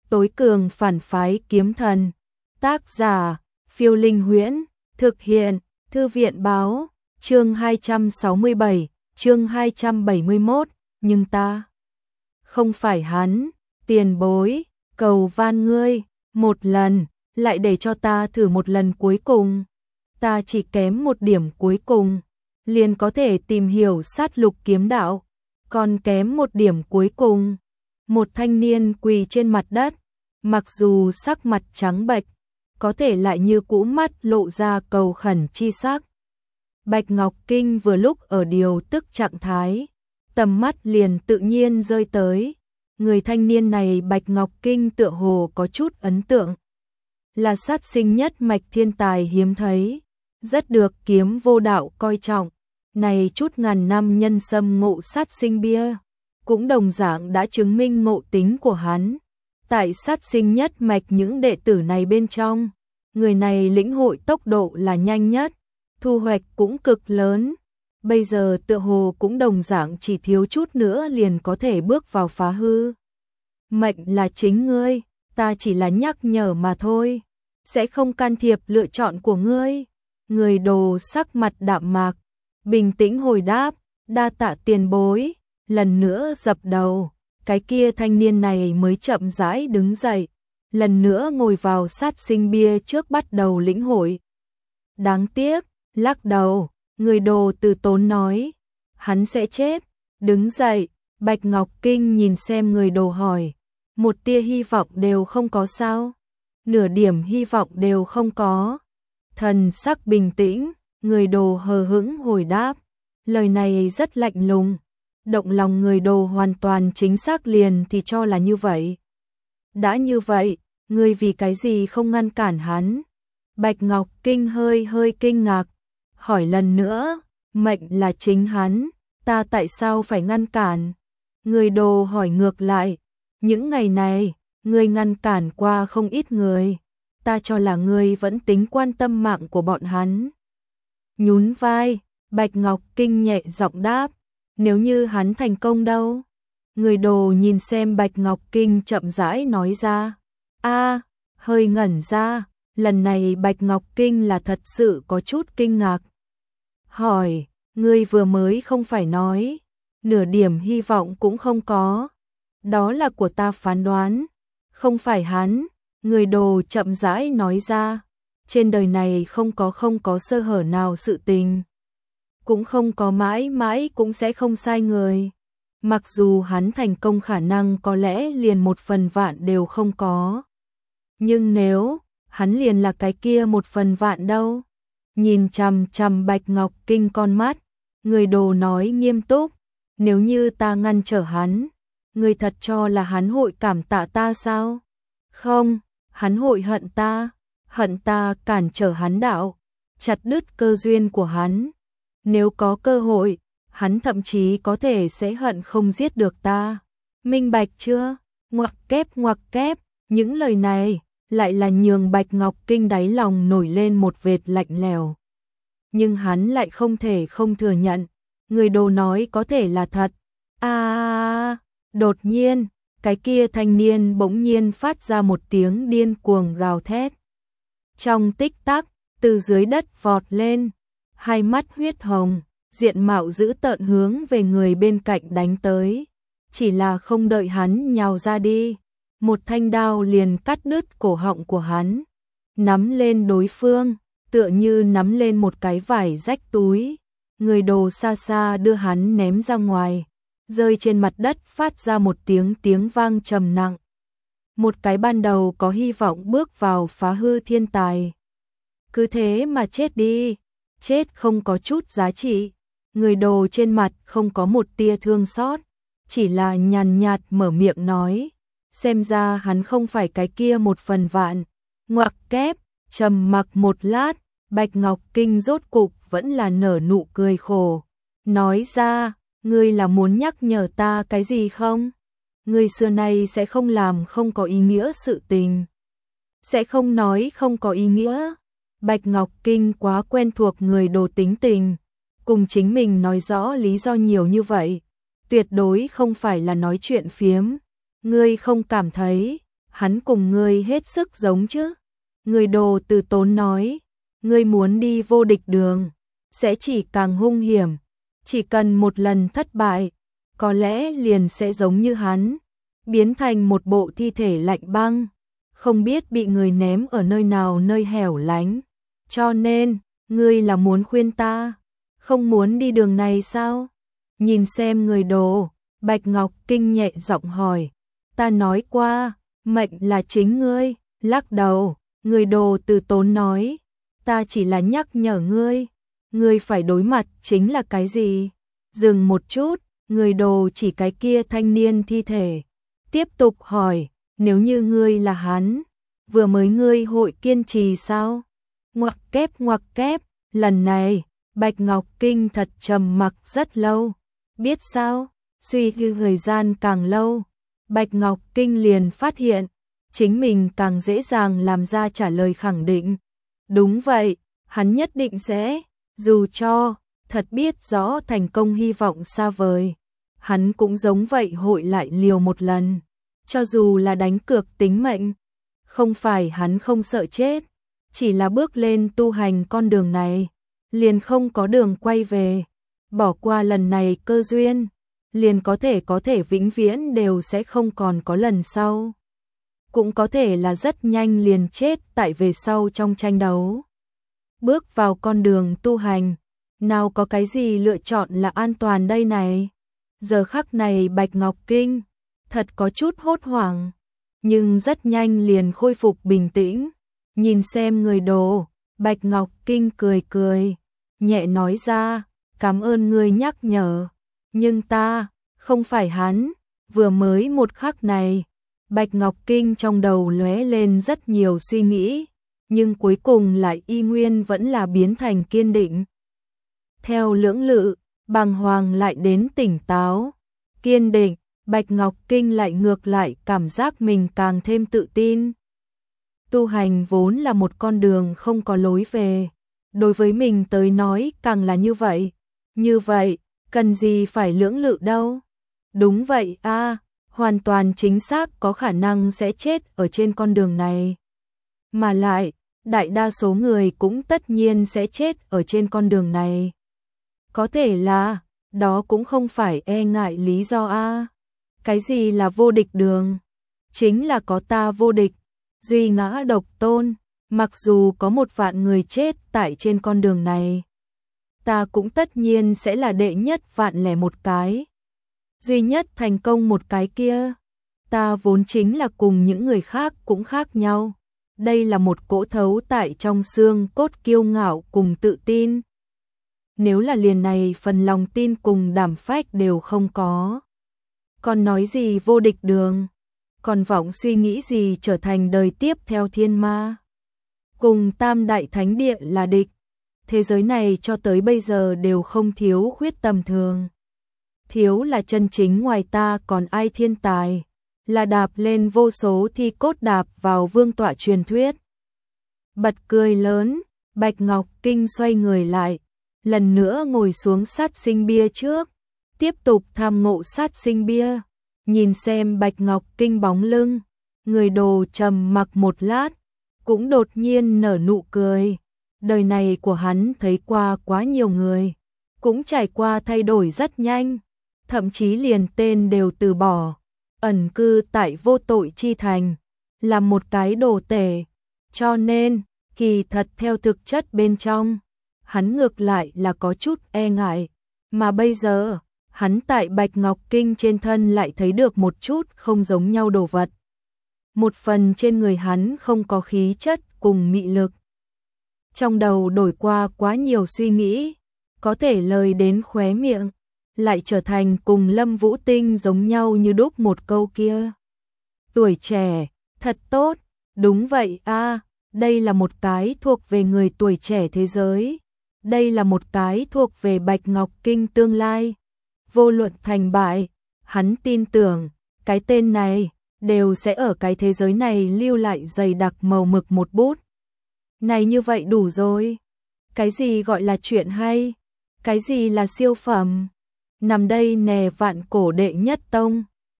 tối cường phản phái kiếm thần. Tác giả, Phiêu Linh Huyễn, thực hiện, Thư viện báo, chương 267, chương 271, nhưng ta không phải hắn, tiền bối, cầu van ngươi, một lần, lại để cho ta thử một lần cuối cùng. Ta chỉ kém một điểm cuối cùng, liền có thể tìm hiểu sát lục kiếm đạo, còn kém một điểm cuối cùng. Một thanh niên quỳ trên mặt đất, mặc dù sắc mặt trắng bệch, có thể lại như cũ mắt lộ ra cầu khẩn chi sắc. Bạch Ngọc Kinh vừa lúc ở điều tức trạng thái, tầm mắt liền tự nhiên rơi tới. Người thanh niên này Bạch Ngọc Kinh tựa hồ có chút ấn tượng. Là sát sinh nhất mạch thiên tài hiếm thấy, rất được Kiếm Vô Đạo coi trọng. Này chút ngàn năm nhân sâm ngộ sát sinh bia, cũng đồng dạng đã chứng minh ngộ tính của hắn. Tại sát sinh nhất mạch những đệ tử này bên trong, người này lĩnh hội tốc độ là nhanh nhất, thu hoạch cũng cực lớn. Bây giờ tựa hồ cũng đồng dạng chỉ thiếu chút nữa liền có thể bước vào phá hư. Mệnh là chính ngươi, ta chỉ là nhắc nhở mà thôi, sẽ không can thiệp lựa chọn của ngươi. Người đồ sắc mặt đạm mạc, bình tĩnh hồi đáp, đa tạ tiền bối, lần nữa dập đầu. Cái kia thanh niên này mới chậm rãi đứng dậy, lần nữa ngồi vào sát sinh bia trước bắt đầu lĩnh hội. Đáng tiếc, lắc đầu, người đồ từ tốn nói, hắn sẽ chết. Đứng dậy, Bạch Ngọc Kinh nhìn xem người đồ hỏi, một tia hy vọng đều không có sao? Nửa điểm hy vọng đều không có. Thần sắc bình tĩnh, người đồ hờ hững hồi đáp, lời này rất lạnh lùng. Động lòng người đồ hoàn toàn chính xác liền thì cho là như vậy. Đã như vậy, ngươi vì cái gì không ngăn cản hắn? Bạch Ngọc Kinh hơi kinh ngạc, hỏi lần nữa, mệnh là chính hắn, ta tại sao phải ngăn cản? Người đồ hỏi ngược lại, những ngày này, ngươi ngăn cản qua không ít người, ta cho là ngươi vẫn tính quan tâm mạng của bọn hắn. Nhún vai, Bạch Ngọc Kinh nhẹ giọng đáp, nếu như hắn thành công đâu? Người đồ nhìn xem Bạch Ngọc Kinh chậm rãi nói ra. Hơi ngẩn ra, lần này Bạch Ngọc Kinh là thật sự có chút kinh ngạc. Hỏi, ngươi vừa mới không phải nói, nửa điểm hy vọng cũng không có. Đó là của ta phán đoán, không phải hắn. Người đồ chậm rãi nói ra, trên đời này không có sơ hở nào sự tình. Cũng không có mãi mãi cũng sẽ không sai người. Mặc dù hắn thành công khả năng có lẽ liền 1/1000 đều không có. Nhưng nếu hắn liền là cái kia 1/1000 đâu? Nhìn chằm chằm Bạch Ngọc Kinh con mắt, người đồ nói nghiêm túc, nếu như ta ngăn trở hắn, ngươi thật cho là hắn hội cảm tạ ta sao? Không, hắn hội hận ta cản trở hắn đạo, chặt đứt cơ duyên của hắn. Nếu có cơ hội, hắn thậm chí có thể sẽ hận không giết được ta. Minh bạch chưa? Ngoặc kép, những lời này lại là nhường Bạch Ngọc Kinh đáy lòng nổi lên một vệt lạnh lẽo. Nhưng hắn lại không thể không thừa nhận, người đồ nói có thể là thật. Đột nhiên, cái kia thanh niên bỗng nhiên phát ra một tiếng điên cuồng gào thét. Trong tích tắc, từ dưới đất vọt lên, hai mắt huyết hồng, diện mạo dữ tợn hướng về người bên cạnh đánh tới. Chỉ là không đợi hắn nhào ra đi, một thanh đao liền cắt đứt cổ họng của hắn, nắm lên đối phương, tựa như nắm lên một cái vải rách túi. Người đồ xa xa đưa hắn ném ra ngoài, rơi trên mặt đất phát ra một tiếng vang trầm nặng. Một cái ban đầu có hy vọng bước vào phá hư thiên tài, cứ thế mà chết đi, chết không có chút giá trị. Người đồ trên mặt không có một tia thương xót, chỉ là nhàn nhạt mở miệng nói, xem ra hắn không phải cái kia 1/1000. Ngoặc kép, trầm mặc một lát, Bạch Ngọc Kinh rốt cục vẫn là nở nụ cười khổ, nói ra, ngươi là muốn nhắc nhở ta cái gì không? Ngươi xưa nay sẽ không làm không có ý nghĩa sự tình, sẽ không nói không có ý nghĩa. Bạch Ngọc Kinh quá quen thuộc người đồ tính tình, cùng chính mình nói rõ lý do nhiều như vậy, tuyệt đối không phải là nói chuyện phiếm. Ngươi không cảm thấy hắn cùng ngươi hết sức giống chứ. Người Đồ Từ Tốn nói, ngươi muốn đi vô địch đường, sẽ chỉ càng hung hiểm, chỉ cần một lần thất bại, có lẽ liền sẽ giống như hắn, biến thành một bộ thi thể lạnh băng, không biết bị người ném ở nơi nào nơi hẻo lánh. Cho nên, ngươi là muốn khuyên ta, không muốn đi đường này sao? Nhìn xem Người Đồ, Bạch Ngọc Kinh nhẹ giọng hỏi, ta nói qua, mệnh là chính ngươi. Lắc đầu, Người Đồ Từ Tốn nói, ta chỉ là nhắc nhở ngươi phải đối mặt chính là cái gì? Dừng một chút, Người Đồ chỉ cái kia thanh niên thi thể, tiếp tục hỏi, nếu như ngươi là hắn, vừa mới ngươi hội kiên trì sao? Ngoặc kép, lần này, Bạch Ngọc Kinh thật trầm mặc rất lâu. Biết sao, suy tư thời gian càng lâu, Bạch Ngọc Kinh liền phát hiện, chính mình càng dễ dàng làm ra trả lời khẳng định. Đúng vậy, hắn nhất định sẽ, dù cho, thật biết rõ thành công hy vọng xa vời. Hắn cũng giống vậy hội lại liều một lần, cho dù là đánh cược tính mệnh. Không phải hắn không sợ chết, chỉ là bước lên tu hành con đường này, liền không có đường quay về. Bỏ qua lần này cơ duyên, liền có thể vĩnh viễn đều sẽ không còn có lần sau. Cũng có thể là rất nhanh liền chết tại về sau trong tranh đấu. Bước vào con đường tu hành, nào có cái gì lựa chọn là an toàn đây này. Giờ khắc này Bạch Ngọc Kinh thật có chút hốt hoảng, nhưng rất nhanh liền khôi phục bình tĩnh. Nhìn xem Người Đồ, Bạch Ngọc Kinh cười, nhẹ nói ra, cảm ơn ngươi nhắc nhở, nhưng ta không phải hắn. Vừa mới một khắc này, Bạch Ngọc Kinh trong đầu lóe lên rất nhiều suy nghĩ, nhưng cuối cùng lại y nguyên vẫn là biến thành kiên định. Theo lưỡng lự, bàng hoàng lại đến tỉnh táo, kiên định, Bạch Ngọc Kinh lại ngược lại cảm giác mình càng thêm tự tin. Tu hành vốn là một con đường không có lối về, đối với mình tới nói càng là như vậy. Như vậy, cần gì phải lưỡng lự đâu. Đúng vậy a, hoàn toàn chính xác có khả năng sẽ chết ở trên con đường này. Mà lại, đại đa số người cũng tất nhiên sẽ chết ở trên con đường này. Có thể là, đó cũng không phải e ngại lý do a. Cái gì là vô địch đường? Chính là có ta vô địch, duy ngã độc tôn, mặc dù có 1.000.000 người chết tại trên con đường này, ta cũng tất nhiên sẽ là đệ nhất 1.001 cái. Duy nhất thành công một cái kia, ta vốn chính là cùng những người khác cũng khác nhau. Đây là một cỗ thấu tại trong xương cốt kiêu ngạo cùng tự tin. Nếu là liền này phần lòng tin cùng đảm phách đều không có, còn nói gì vô địch đường, còn vọng suy nghĩ gì trở thành đời tiếp theo thiên ma. Cùng Tam Đại Thánh Địa là địch, thế giới này cho tới bây giờ đều không thiếu khuyết tầm thường. Thiếu là chân chính ngoài ta còn ai thiên tài, là đạp lên vô số thi cốt đạp vào vương tọa truyền thuyết. Bật cười lớn, Bạch Ngọc Kinh xoay người lại, lần nữa ngồi xuống sát sinh bia trước, tiếp tục tham ngộ sát sinh bia. Nhìn xem Bạch Ngọc Kinh bóng lưng, Người Đồ trầm mặc một lát, cũng đột nhiên nở nụ cười. Đời này của hắn thấy qua quá nhiều người, cũng trải qua thay đổi rất nhanh, thậm chí liền tên đều từ bỏ, ẩn cư tại vô tội chi thành, là một cái đồ tể. Cho nên, kỳ thật theo thực chất bên trong, hắn ngược lại là có chút e ngại, mà bây giờ, hắn tại Bạch Ngọc Kinh trên thân lại thấy được một chút không giống nhau đồ vật. Một phần trên người hắn không có khí chất cùng mị lực. Trong đầu đổi qua quá nhiều suy nghĩ, có thể lời đến khóe miệng, lại trở thành cùng Lâm Vũ Tinh giống nhau như đúc một câu kia. Tuổi trẻ, thật tốt, đúng vậy a, đây là một cái thuộc về người tuổi trẻ thế giới. Đây là một cái thuộc về Bạch Ngọc Kinh tương lai. Vô luận thành bại, hắn tin tưởng, cái tên này, đều sẽ ở cái thế giới này lưu lại dày đặc màu mực một bút. Này như vậy đủ rồi. Cái gì gọi là chuyện hay? Cái gì là siêu phẩm? Nằm đây nè vạn cổ đệ nhất tông.